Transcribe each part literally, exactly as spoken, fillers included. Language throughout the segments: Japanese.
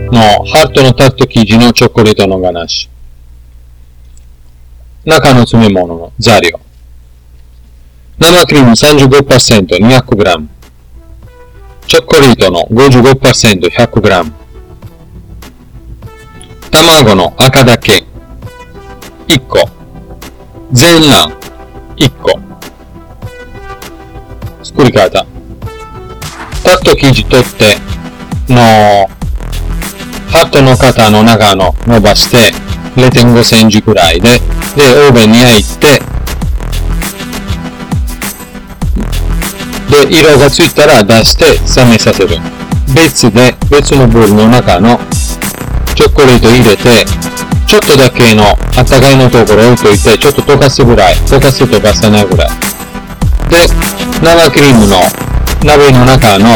のハートのタット生地のチョコレートのガナッシュ。中の詰め物の材料。生クリーム さんじゅうごパーセント にひゃくグラム。チョコレートの ごじゅうごパーセント ひゃくグラム。卵の赤だけいっこ。全卵いっこ。作り方。タット生地取ってのハートの型の中の伸ばして れいてんごセンチくらいで、で、オーブンに焼いて、で、色がついたら出して冷めさせる。別で、別のボウルの中のチョコレート入れて、ちょっとだけのあったかいのところ置いといて、ちょっと溶かすぐらい、溶かす溶かさないぐらい。で、生クリームの鍋の中の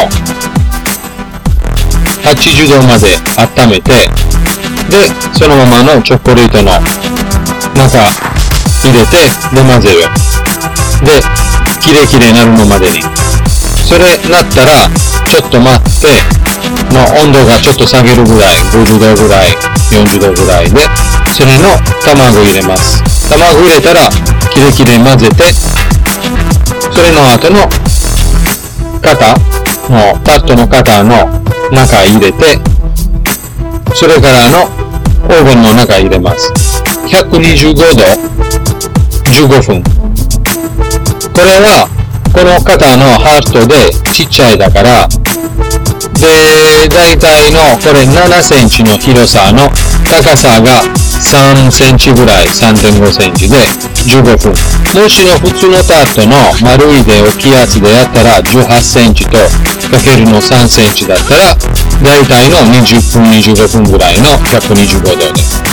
はちじゅうどまで温めて、で、そのままのチョコレートの中入れて、で混ぜる。で、キレキレになるのまでに。それなったら、ちょっと待って、の温度がちょっと下げるぐらい、ごじゅうどぐらい、よんじゅうどぐらいで、それの卵入れます。卵入れたら、キレキレ混ぜて、それの後の型の、タットの型の中入れて、それからのオーブンの中入れます。ひゃくにじゅうごど、じゅうごふん。これは、この型のハートでちっちゃいだから、で、だいたいの、これななセンチの広さの高さがさんセンチぐらい、さんてんごセンチでじゅうごふん。もしの普通のタットの丸いで大きいやつでやったらじゅうはちセンチとかけるのさんセンチだったら、だいたいのにじゅっぷん、にじゅうごふんぐらいのひゃくにじゅうごどで。